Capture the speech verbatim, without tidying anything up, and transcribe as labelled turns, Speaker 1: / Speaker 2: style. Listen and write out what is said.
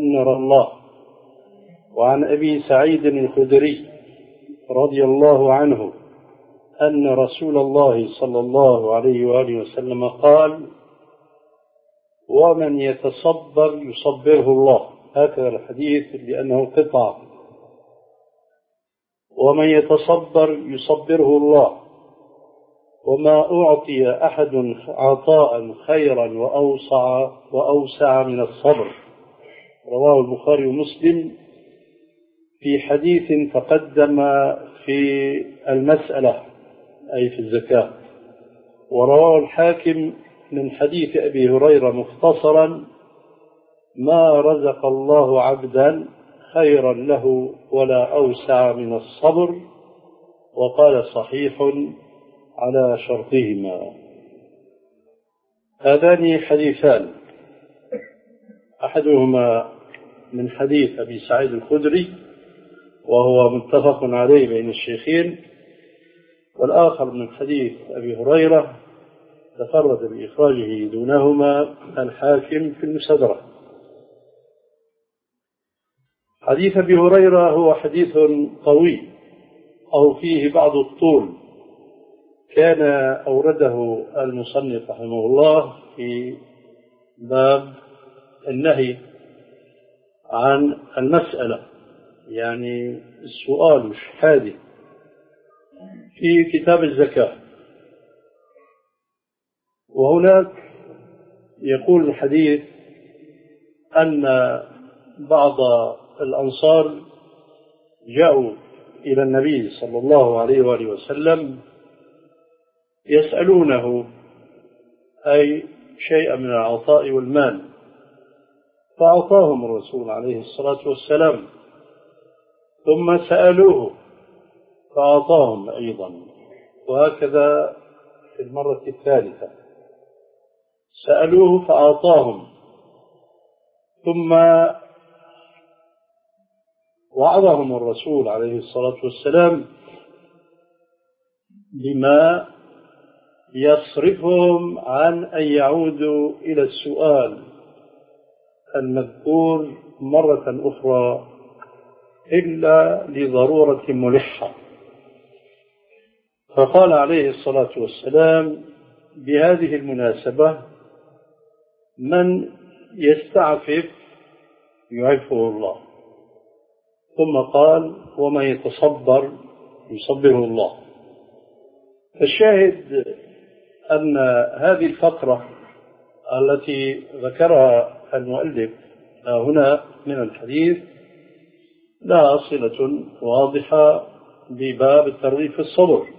Speaker 1: أن نرى الله. وعن أبي سعيد الخدري رضي الله عنه أن رسول الله صلى الله عليه وآله وسلم قال: ومن يتصبر يصبره الله. هكذا الحديث لأنه قطع. ومن يتصبر يصبره الله، وما أعطي أحد عطاء خيرا وأوسع وأوسع من الصبر. رواه البخاري ومسلم في حديث تقدم في المسألة أي في الزكاة. ورواه الحاكم من حديث أبي هريرة مختصرا: ما رزق الله عبدا خيرا له ولا أوسع من الصبر. وقال: صحيح على شرطهما. هذان حديثان، أحدهما من حديث أبي سعيد الخدري وهو متفق عليه بين الشيخين، والآخر من حديث أبي هريرة تفرد بإخراجه دونهما الحاكم في المستدرك. حديث أبي هريرة هو حديث طويل أو فيه بعض الطول، كان أورده المصنف رحمه الله في باب النهي عن المسألة، يعني السؤال الشهادي في كتاب الزكاة. وهناك يقول الحديث أن بعض الأنصار جاءوا إلى النبي صلى الله عليه وآله وسلم يسألونه أي شيئا من العطاء والمال، فأعطاهم الرسول عليه الصلاة والسلام، ثم سألوه فأعطاهم أيضا، وهكذا في المرة الثالثة سألوه فأعطاهم، ثم وعظهم الرسول عليه الصلاة والسلام بما يصرفهم عن أن يعودوا إلى السؤال المذكور مرة أخرى إلا لضرورة ملحة. فقال عليه الصلاة والسلام بهذه المناسبة: من يستعفف يعفه الله. ثم قال: ومن يتصبر يصبره الله. الشاهد أن هذه الفقرة التي ذكرها المؤلف هنا من الحديث لها صلة واضحة بباب الترغيب في الصبر،